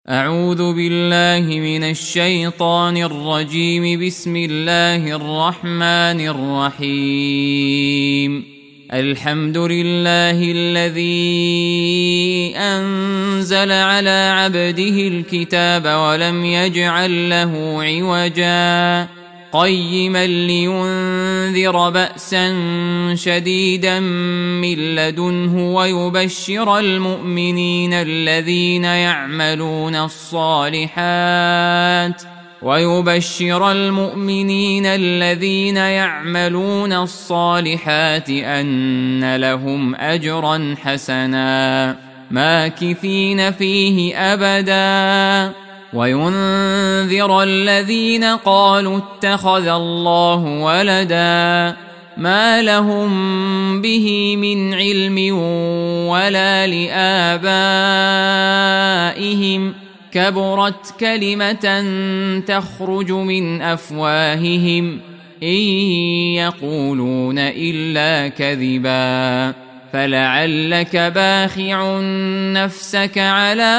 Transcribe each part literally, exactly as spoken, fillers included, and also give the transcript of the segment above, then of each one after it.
أعوذ بالله من الشيطان الرجيم. بسم الله الرحمن الرحيم. الحمد لله الذي أنزل على عبده الكتاب ولم يجعل له عوجا قيما لينذر بأسا شديدا من لدنه ويبشر المؤمنين الذين يعملون الصالحات ويبشر المؤمنين الذين يعملون الصالحات أن لهم أجرا حسنا ماكثين فيه أبدا وينذر الذين قالوا اتخذ الله ولدا ما لهم به من علم ولا لآبائهم كبرت كلمة تخرج من أفواههم إن يقولون إلا كذبا فلعلك باخع نفسك على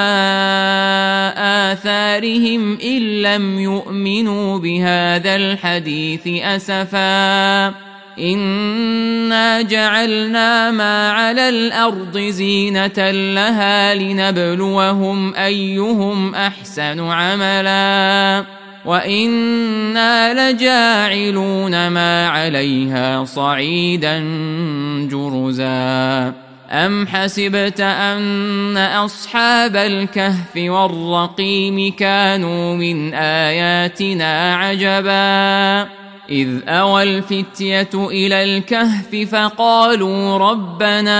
آثارهم إن لم يؤمنوا بهذا الحديث أسفا إنا جعلنا ما على الأرض زينة لها لنبلوهم أيهم أحسن عملا وإنا لجاعلون ما عليها صعيدا جرزا أم حسبت أن أصحاب الكهف والرقيم كانوا من آياتنا عجبا إذ أوى الفتية إلى الكهف فقالوا ربنا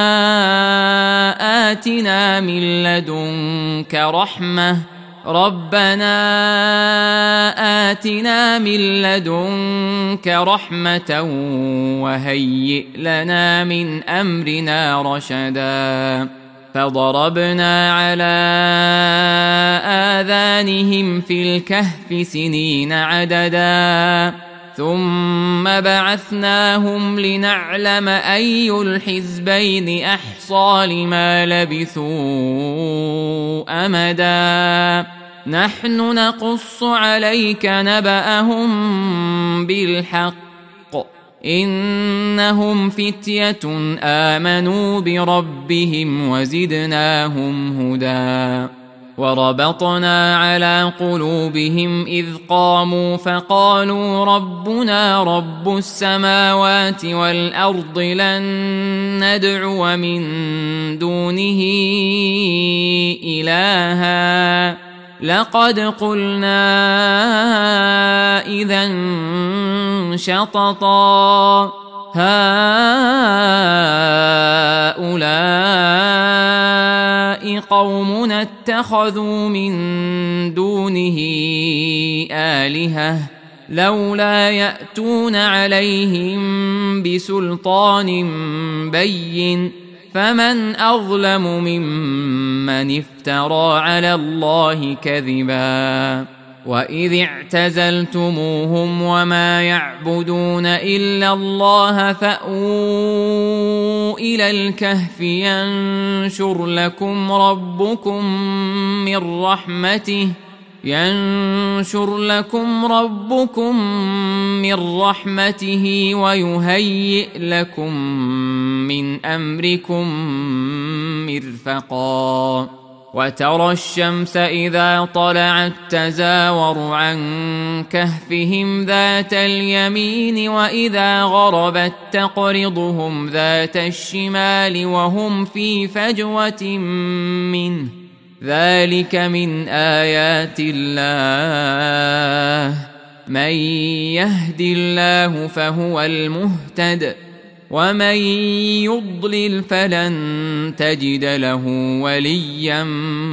آتنا من لدنك رحمة ربنا آتنا من لدنك رحمة وهيئ لنا من أمرنا رشدا فضربنا على آذانهم في الكهف سنين عددا ثم بعثناهم لنعلم أي الحزبين أحصى لما لبثوا أمدا نحن نقص عليك نبأهم بالحق إنهم فتية آمنوا بربهم وزدناهم هدى وربطنا على قلوبهم إذ قاموا فقالوا ربنا رب السماوات والأرض لن ندعو من دونه إلها لقد قلنا إذا شططا هؤلاء قومنا اتخذوا من دونه آلهة لولا يأتون عليهم بسلطان بين فمن أظلم ممن افترى على الله كذبا وإذ اعتزلتموهم وما يعبدون إلا الله فأووا إلى الكهف ينشر لكم ربكم من رحمته ينشر لكم ربكم من رحمته ويهيئ لكم من أمركم مرفقا وترى الشمس إذا طلعت تزاور عن كهفهم ذات اليمين وإذا غربت تقرضهم ذات الشمال وهم في فجوة منه ذلك من آيات الله من يهد الله فهو المهتد ومن يضلل فلن تجد له وليا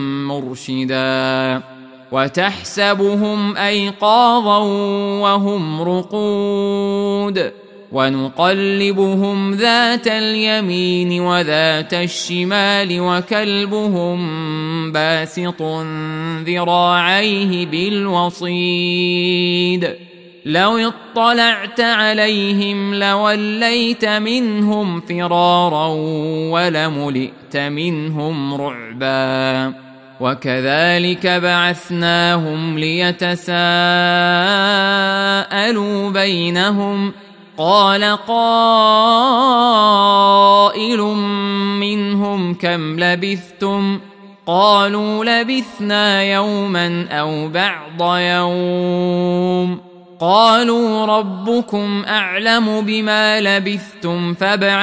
مرشدا وتحسبهم أيقاظا وهم رقود ونقلبهم ذات اليمين وذات الشمال وكلبهم باسط ذراعيه بالوصيد لو اطلعت عليهم لوليت منهم فرارا ولملئت منهم رعبا وكذلك بعثناهم ليتساءلوا بينهم قال قائل منهم كم لبثتم قالوا لبثنا يوما أو بعض يوم قالوا ربكم أعلم بما لبثتم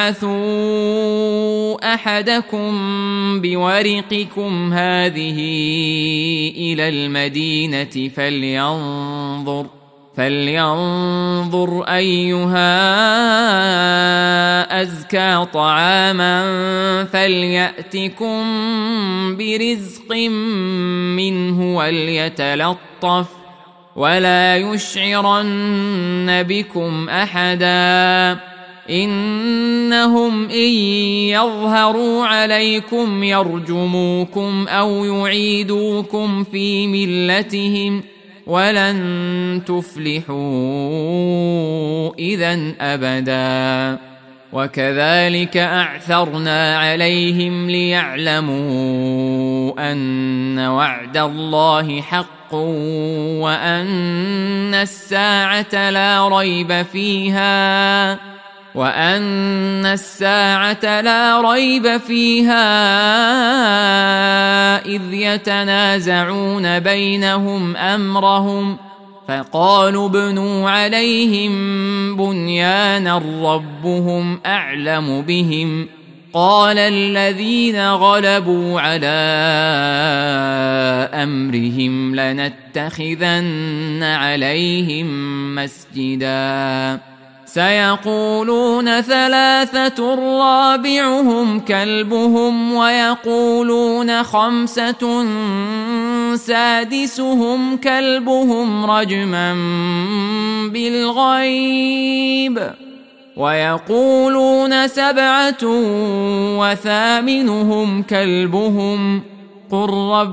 فابعثوا أحدكم بورقكم هذه إلى المدينة فلينظر فلينظر أيها أزكى طعاما فليأتكم برزق منه وليتلطف ولا يشعرن بكم أحدا إنهم إن يظهروا عليكم يرجموكم أو يعيدوكم في ملتهم ولن تفلحوا إذن أبدا وكذلك أعثرنا عليهم ليعلموا أن وعد الله حق وأن الساعة لا ريب فيها وأن الساعة لا ريب فيها إذ يتنازعون بينهم أمرهم فقالوا ابنوا عليهم بنيانا ربهم أعلم بهم قال الذين غلبوا على أمرهم لنتخذن عليهم مسجدا سيقولون ثلاثة رابعهم كلبهم ويقولون خمسة سادسهم كلبهم رجما بالغيب ويقولون سبعة وثامنهم كلبهم قل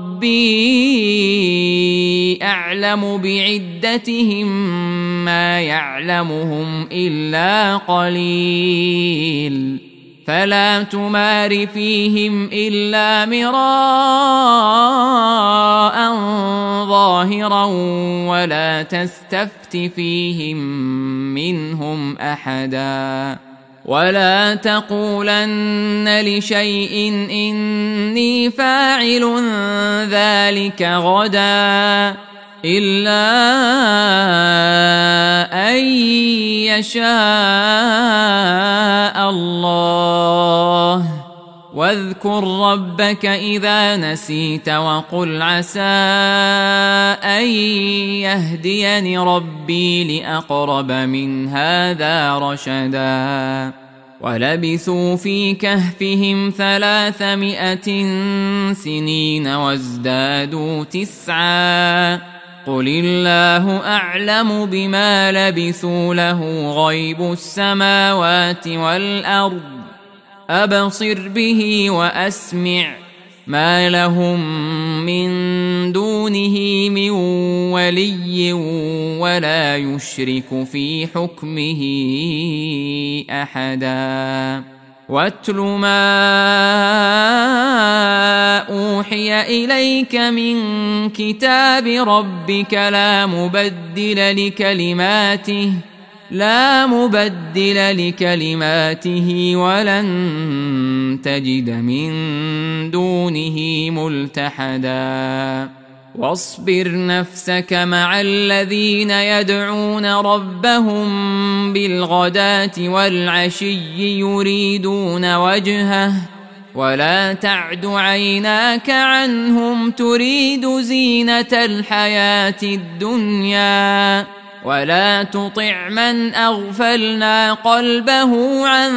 ربي أعلم بعدتهم ما يعلمهم إلا قليل فلا تمار فيهم إلا مراء ظاهرا ولا تستفت فيهم منهم أحدا ولا تقولن لشيء إني فاعل ذلك غدا إلا أن يشاء الله واذكر ربك إذا نسيت وقل عسى أن يهديني ربي لأقرب من هذا رشدا ولبثوا في كهفهم ثلاثمائة سنين وازدادوا تسعا قل الله أعلم بما لبثوا له غيب السماوات والأرض أبصر به وأسمع ما لهم من دونه من ولي ولا يشرك في حكمه أحدا واتل ما أوحي إليك من كتاب ربك لا مبدل لكلماته لا مبدل لكلماته ولن تجد من دونه ملتحدا واصبر نفسك مع الذين يدعون ربهم بالغداة والعشي يريدون وجهه ولا تعد عيناك عنهم تريد زينة الحياة الدنيا ولا تطع من أغفلنا قلبه عن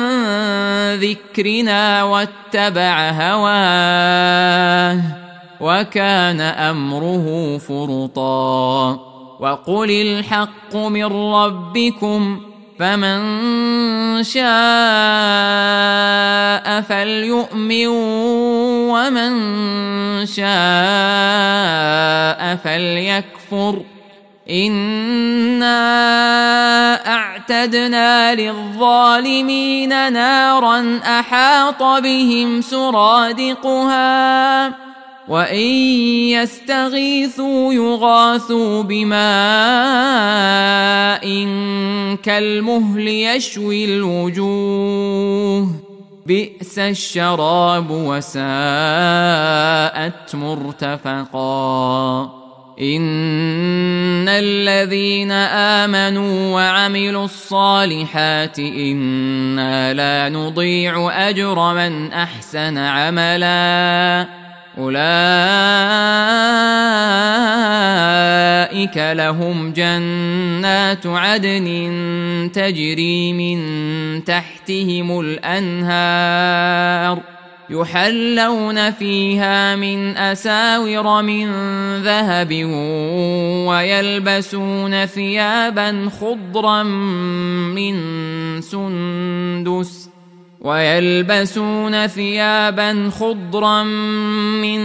ذكرنا واتبع هواه وكان أمره فرطا وقل الحق من ربكم فمن شاء فليؤمن ومن شاء فليكفر إنا أعتدنا للظالمين نارا أحاط بهم سرادقها وإن يستغيثوا يغاثوا بماء كالمهل يشوي الوجوه بئس الشراب وساءت مرتفقا إن الذين آمنوا وعملوا الصالحات إنا لا نضيع أجر من أحسن عملا أولئك لهم جنات عدن تجري من تحتهم الأنهار يحلون فيها من أساور من ذهب ويلبسون ثيابا خضرا من سندس ويلبسون ثيابا خضرا من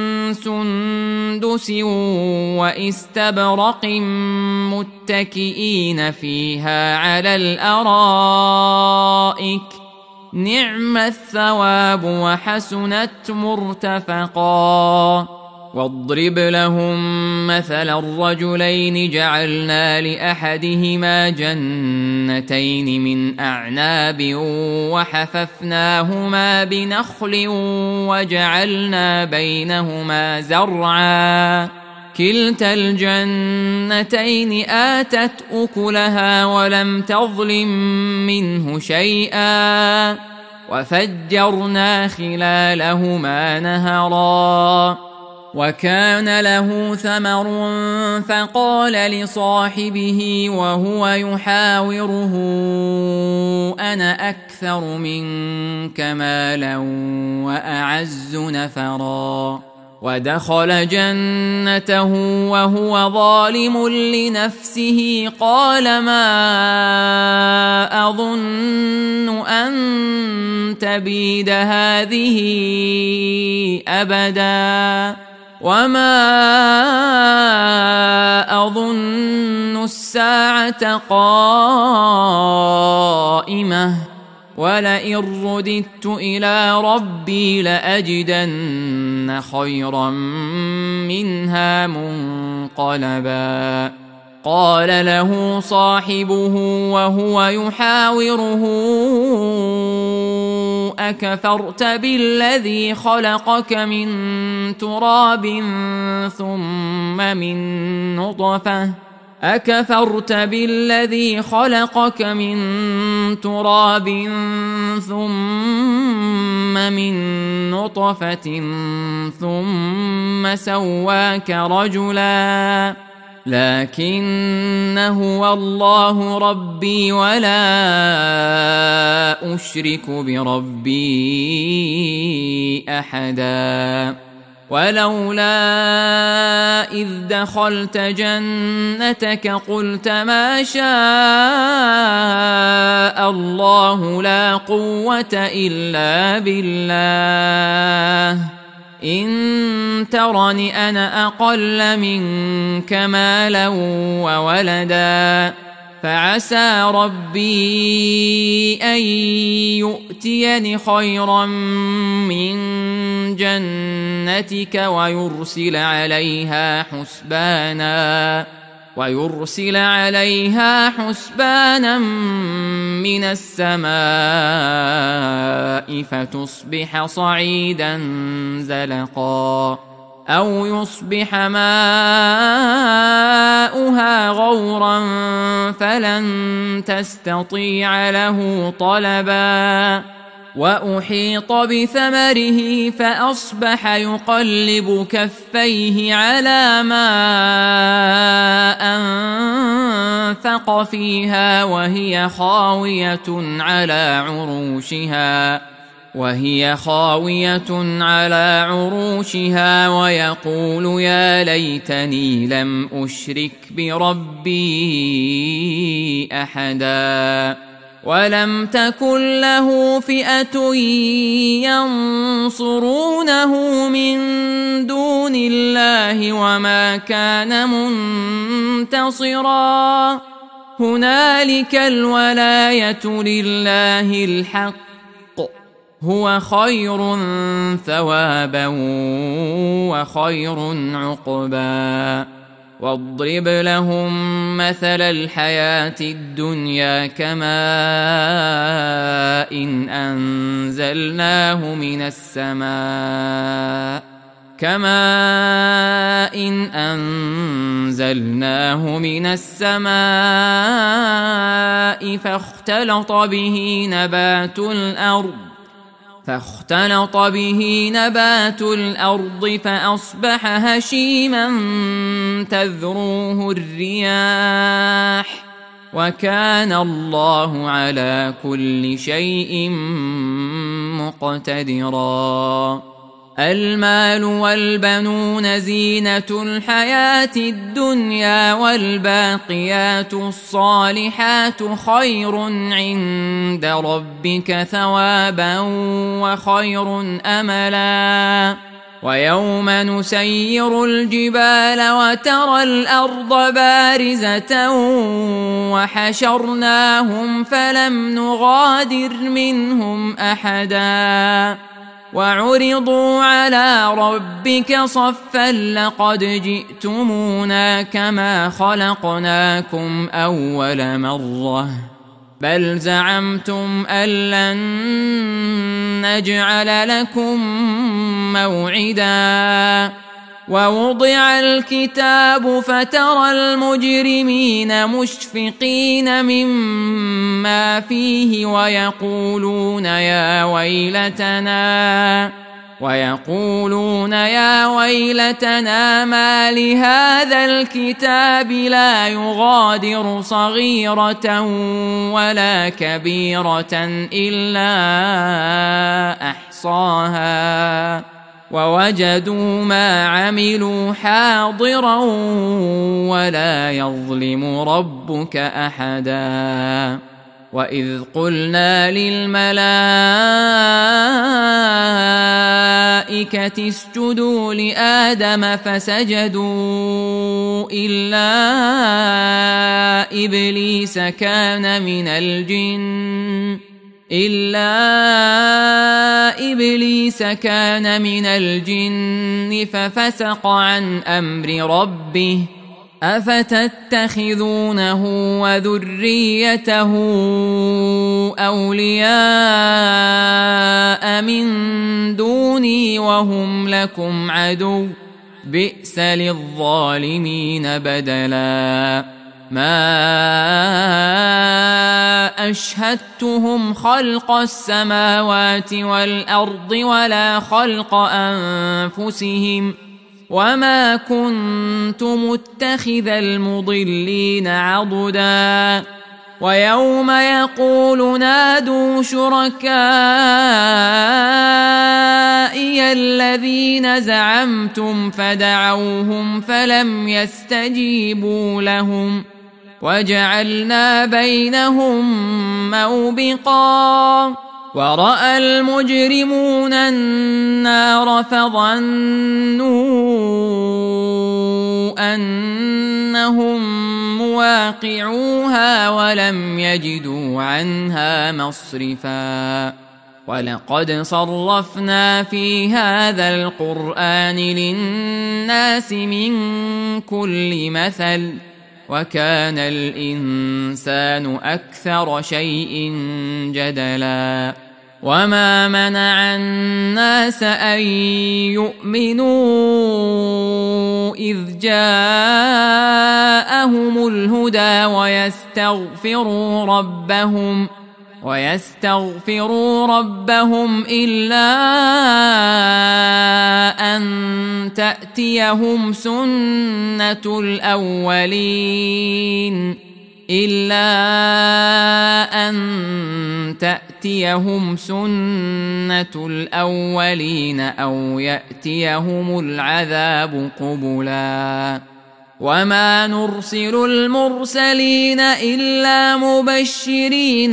سندس واستبرق متكئين فيها على الأرائك نعم الثواب وحسنت مرتفقا واضرب لهم مثل الرجلين جعلنا لأحدهما جنتين من أعناب وحففناهما بنخل وجعلنا بينهما زرعا كلتا الجنتين آتت أكلها ولم تظلم منه شيئا وفجرنا خلالهما نهرا وكان له ثمر فقال لصاحبه وهو يحاوره أنا أكثر منك مالا وأعز نفرا ودخل جنته وهو ظالم لنفسه قال ما أظن أن تبيد هذه أبدا وما أظن الساعة قائمة ولئن رددت إلى ربي لأجدن خيرا منها منقلبا قال له صاحبه وهو يحاوره أكفرت بالذي خلقك من تراب ثم من نطفة أكفرت بالذي خلقك من تراب ثم من نطفة ثم سواك رجلا لكن هو الله ربي ولا أشرك بربي أحدا ولولا إذ دخلت جنتك قلت ما شاء الله لا قوة إلا بالله إن ترني أنا أقل منك مالا وولدا فعسى ربي أن يؤتيني خيرا من جنتك ويرسل عليها حسبانا ويرسل عليها حسبانا من السماء فتصبح صعيدا زلقا أو يصبح ماؤها غورا فلن تستطيع له طلبا وأحيط بثمره فأصبح يقلب كفيه على ما أنفق فيها وهي خاوية على عروشها وهي خاوية على عروشها ويقول يا ليتني لم أشرك بربي أحدا ولم تكن له فئة ينصرونه من دون الله وما كان منتصرا هنالك الولاية لله الحق هو خير ثوابا وخير عقبا. واضرب لهم مثل الحياة الدنيا كماء إن أنزلناه من السماء كماء إن أنزلناه من السماء فاختلط به نبات الأرض فاختلط به نبات الأرض فأصبح هشيما تذروه الرياح وكان الله على كل شيء مقتدرا. المال والبنون زينة الحياة الدنيا والباقيات الصالحات خير عند ربك ثوابا وخير أملا. ويوم نسير الجبال وترى الأرض بارزة وحشرناهم فلم نغادر منهم أحدا وعرضوا على ربك صفا لقد جئتمونا كما خلقناكم أول مرة بل زعمتم أن لن نجعل لكم موعدا. ووضع الكتاب فترى المجرمين مشفقين مما فيه ويقولون يا ويلتنا ويقولون يا ويلتنا ما لهذا الكتاب لا يغادر صغيرة ولا كبيرة إلا أحصاها ووجدوا ما عملوا حاضرا ولا يظلم ربك أحدا. وإذ قلنا للملائكة اسجدوا لآدم فسجدوا إلا إبليس كان من الجن إلا إبليس كان من الجن ففسق عن أمر ربه أفتتخذونه وذريته أولياء من دوني وهم لكم عدو بئس للظالمين بدلا. ما أشهدتهم خلق السماوات والأرض ولا خلق أنفسهم وما كنت متخذ المضلين عضدا. ويوم يقول نادوا شركائي الذين زعمتم فدعوهم فلم يستجيبوا لهم وجعلنا بينهم موبقا. ورأى المجرمون النار فظنوا أنهم مواقعوها ولم يجدوا عنها مصرفا. ولقد صرفنا في هذا القرآن للناس من كل مثل وكان الإنسان أكثر شيء جدلا. وما منع الناس أن يؤمنوا إذ جاءهم الهدى ويستغفروا ربهم ويستغفروا ربهم إلا أن تأتيهم سنة الأولين إلا أن تأتيهم سنة الأولين أو يأتيهم العذاب قبلا. وما نرسل المرسلين إلا مبشرين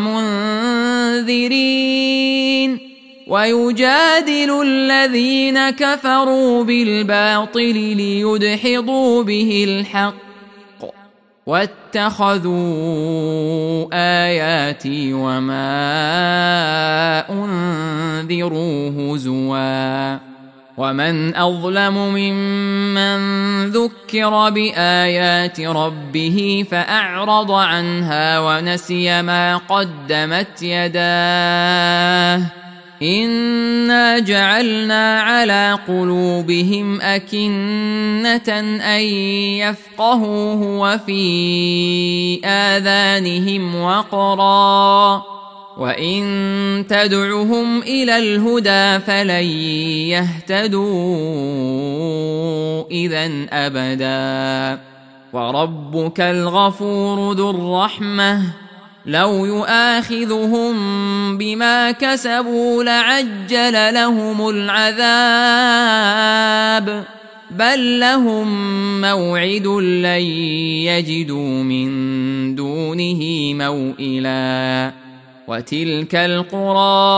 ومنذرين ويجادل الذين كفروا بالباطل ليدحضوا به الحق واتخذوا آياتي وما أنذروا هزوا ومن أظلم ممن ذكر بآيات ربه فأعرض عنها ونسي ما قدمت يداه إنا جعلنا على قلوبهم أكنة أن يفقهوه وفي آذانهم وقرا وإن تدعهم إلى الهدى فلن يهتدوا إذن أبدا وربك الغفور ذو الرحمة لو يؤاخذهم بما كسبوا لعجل لهم العذاب بل لهم موعد لن يجدوا من دونه موئلا وتلك القرى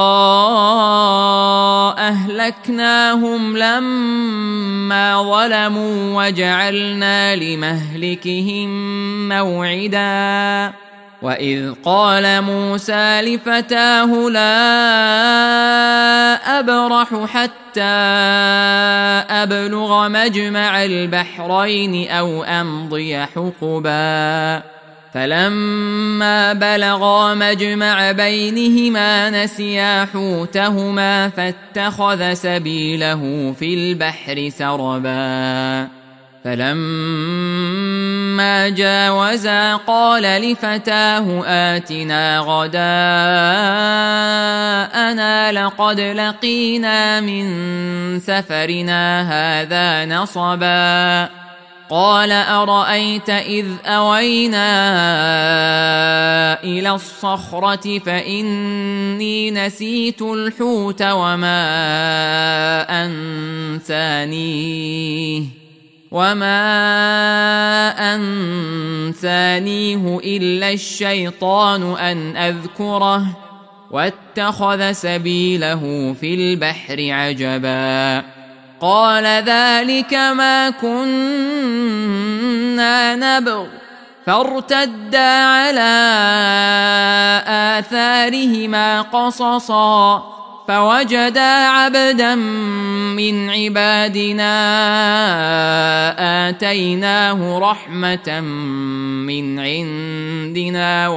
أهلكناهم لما ظلموا وجعلنا لمهلكهم موعدا وإذ قال موسى لفتاه لا أبرح حتى أبلغ مجمع البحرين أو أمضي حقبا فلما بلغا مجمع بينهما نسيا حوتهما فاتخذ سبيله في البحر سربا فلما جاوزا قال لفتاه آتنا غداءنا لقد لقينا من سفرنا هذا نصبا قال أرأيت إذ أوينا إلى الصخرة فإني نسيت الحوت وما أنسانيه وما أنسانيه إلا الشيطان أن أذكره واتخذ سبيله في البحر عجبا قال ذلك ما كنا نبغ فارتدا على آثارهما قصصا فوجدا عبدا من عبادنا آتيناه رحمة من عندنا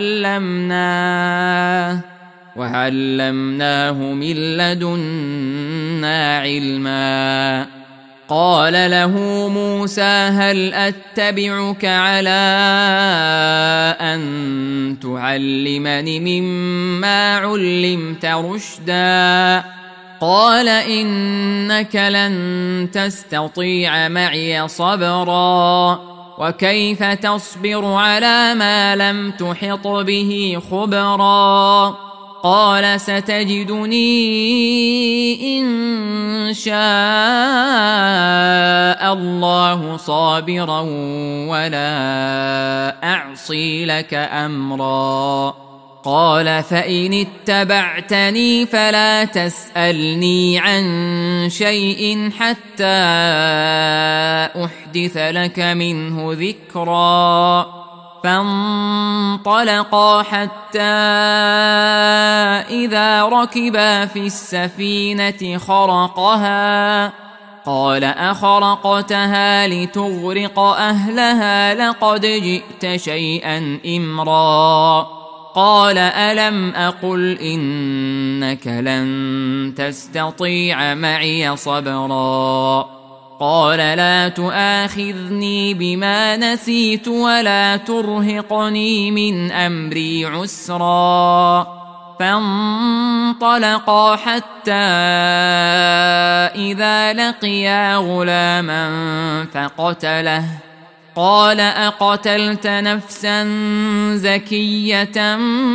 وعلمناه وعلمناه من لدنا علما قال له موسى هل أتبعك على أن تعلمني مما علمت رشدا قال إنك لن تستطيع معي صبرا وكيف تصبر على ما لم تحط به خبرا قال ستجدني إن شاء الله صابرا ولا أعصي لك أمرا قال فإن اتبعتني فلا تسألني عن شيء حتى أحدث لك منه ذكرا فانطلقا حتى إذا ركبا في السفينة خرقها قال أخرقتها لتغرق أهلها لقد جئت شيئا إمرا قال ألم أقل إنك لن تستطيع معي صبرا قال لا تؤاخذني بما نسيت ولا ترهقني من أمري عسرا فانطلقا حتى إذا لقيا غلاما فقتله قال أقتلت نفسا زكية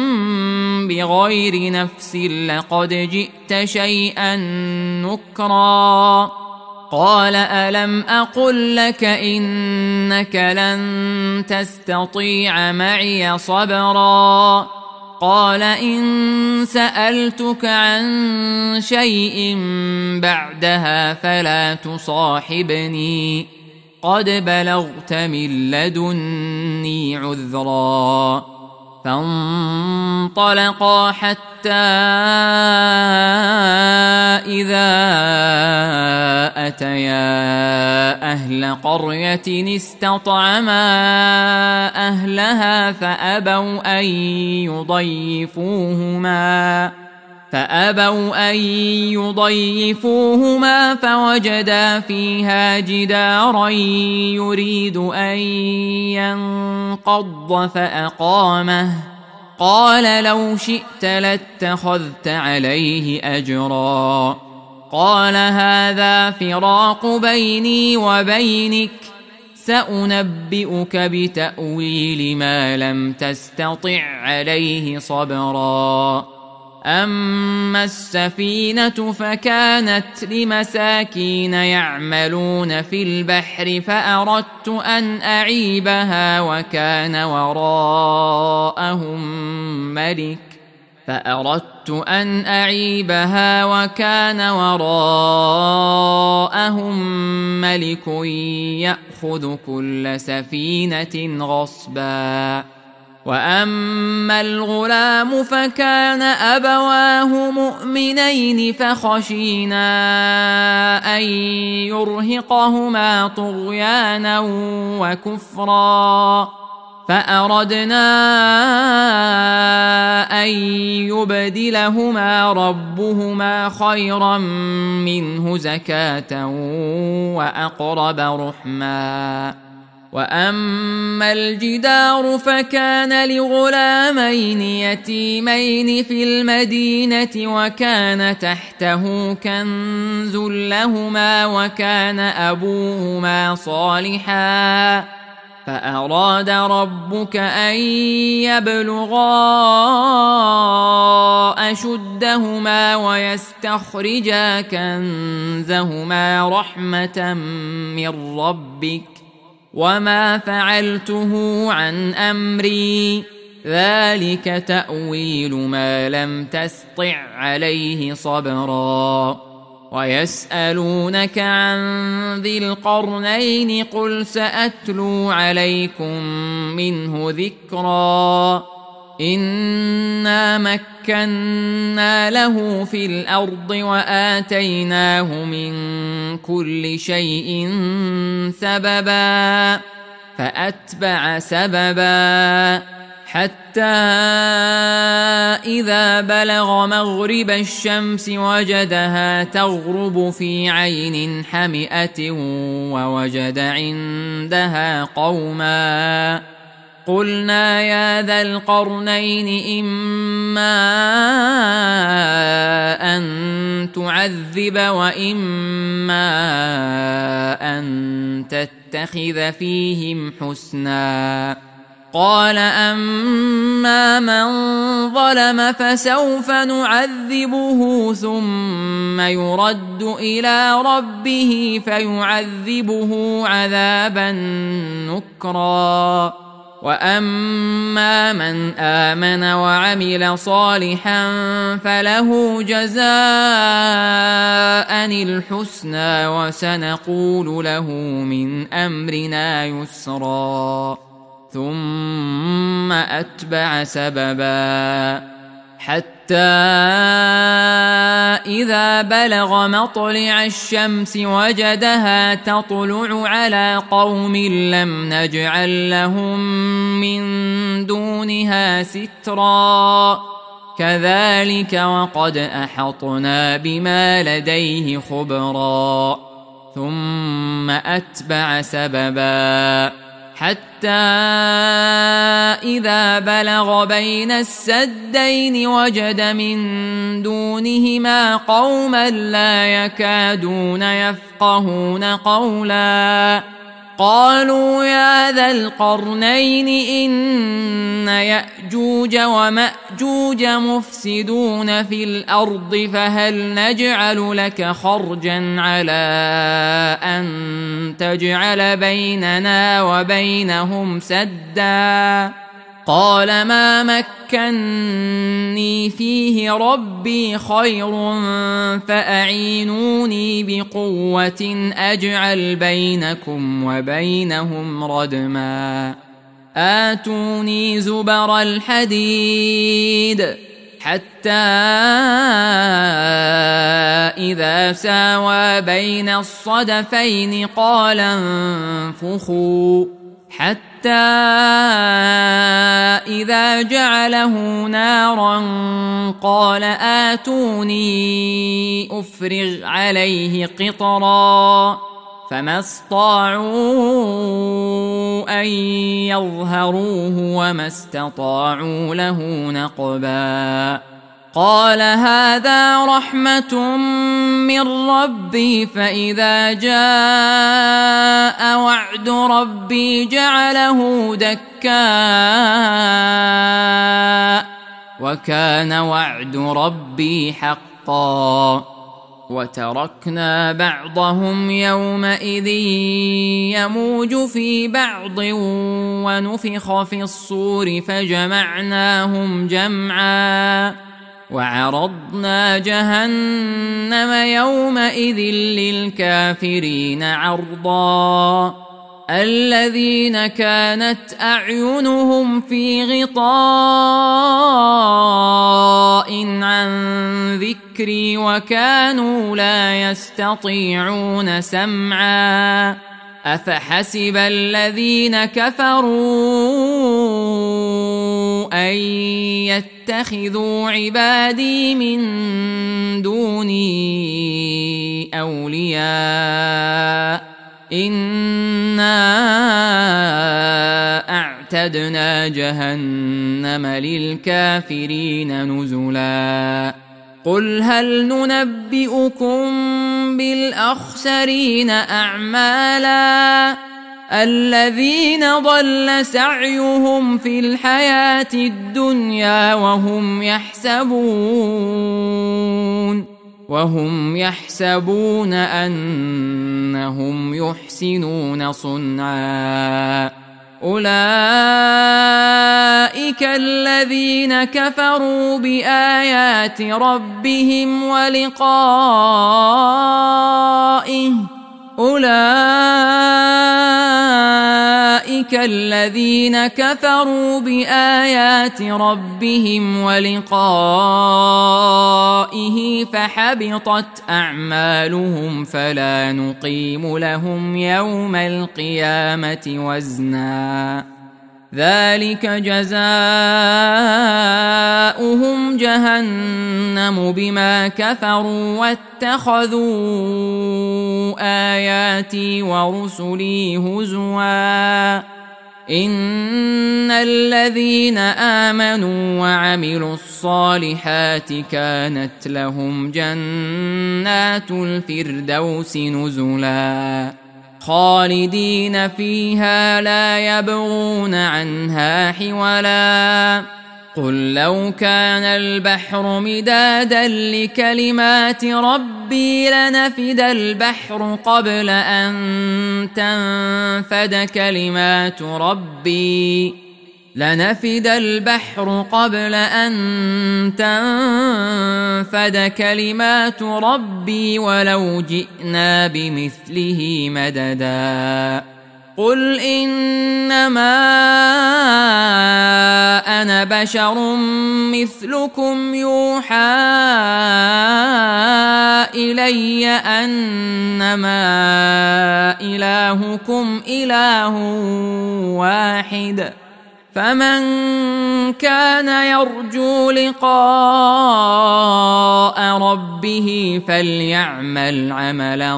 بغير نفس لقد جئت شيئا نكرا قال ألم أقل لك إنك لن تستطيع معي صبرا قال إن سألتك عن شيء بعدها فلا تصاحبني قد بلغت من لدني عذرا. فانطلقا حتى إذا أتيا أهل قرية استطعما أهلها فأبوا أن يضيفوهما فأبوا أن يضيفوهما فوجدا فيها جدارا يريد أن ينقض فأقامه. قال لو شئت لاتخذت عليه أجرا. قال هذا فراق بيني وبينك، سأنبئك بتأويل ما لم تستطع عليه صبرا. أما السفينة فكانت لمساكين يعملون في البحر فأردت أن أعيبها وكان وراءهم ملك فأردت أن أعيبها وكان وراءهم ملك يأخذ كل سفينة غصبا. وأما الغلام فكان أبواه مؤمنين فخشينا أن يرهقهما طغيانا وكفرا، فأردنا أن يبدلهما ربهما خيرا منه زكاة وأقرب رحما. وأما الجدار فكان لغلامين يتيمين في المدينة وكان تحته كنز لهما وكان أبوهما صالحا، فأراد ربك أن يبلغا أشدهما ويستخرجا كنزهما رحمة من ربك وما فعلته عن أمري، ذلك تأويل ما لم تسطع عليه صبرا. ويسألونك عن ذي القرنين قل سأتلو عليكم منه ذكرا. إنا مكنا له في الأرض وآتيناه من كل شيء سببا فأتبع سببا حتى إذا بلغ مغرب الشمس وجدها تغرب في عين حمئة ووجد عندها قوما. قلنا يا ذا القرنين إما أن تعذب وإما أن تتخذ فيهم حسنا. قال أما من ظلم فسوف نعذبه ثم يرد إلى ربه فيعذبه عذابا نكرا. وأما من آمن وعمل صالحا فله جزاء الحسنى وسنقول له من أمرنا يسرا. ثم أتبع سببا حتى إذا بلغ مطلع الشمس وجدها تطلع على قوم لم نجعل لهم من دونها سترا. كذلك وقد أحطنا بما لديه خبرا. ثم أتبع سببا حتى إذا بلغ بين السدين وجد من دونهما قوما لا يكادون يفقهون قولا. قالوا يا ذا القرنين إن يأجوج ومأجوج مفسدون في الأرض فهل نجعل لك خرجا على أن تجعل بيننا وبينهم سدا قال ما مكني فيه ربي خير فأعينوني بقوة أجعل بينكم وبينهم ردما آتوني زبر الحديد حتى إذا ساوى بين الصدفين قال انفخوا حتى إذا جعله نارا قال آتوني أفرغ عليه قطرا فما استطاعوا أن يظهروه وما استطاعوا له نقبا قال هذا رحمة من ربي فإذا جاء وعد ربي جعله دكاء وكان وعد ربي حقا وتركنا بعضهم يومئذ يموج في بعض ونفخ في الصور فجمعناهم جمعا وعرضنا جهنم يومئذ للكافرين عرضا الذين كانت أعينهم في غطاء عن ذكري وكانوا لا يستطيعون سمعا أفحسب الذين كفروا أن يتخذوا عبادي من دوني أولياء إنا أعتدنا جهنم للكافرين نزلا قل هل ننبئكم بالأخسرين أعمالا الذين ضل سعيهم في الحياة الدنيا وهم يحسبون وهم يحسبون أنهم يحسنون صنعا أولئك الذين كفروا بآيات ربهم ولقائه أولئك الذين كفروا بآيات ربهم ولقائه فحبطت أعمالهم فلا نقيم لهم يوم القيامة وزنا ذلك جزاؤهم جهنم بما كفروا واتخذوا آياتي ورسلي هزوا إن الذين آمنوا وعملوا الصالحات كانت لهم جنات الفردوس نزلا خالدين فيها لا يبغون عنها حولا قل لو كان البحر مدادا لكلمات ربي لنفد البحر قبل أن تنفد كلمات ربي لنفد البحر قبل أن تنفد كلمات ربي ولو جئنا بمثله مددا قل إنما أنا بشر مثلكم يوحى إلي أنما إلهكم إله واحد فمن كان يرجو لقاء ربه فليعمل عملا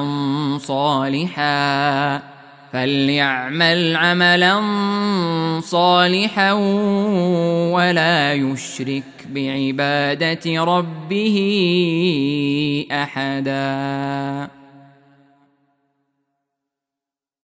صالحا فليعمل عملا صالحا ولا يشرك بعبادة ربه أحدا.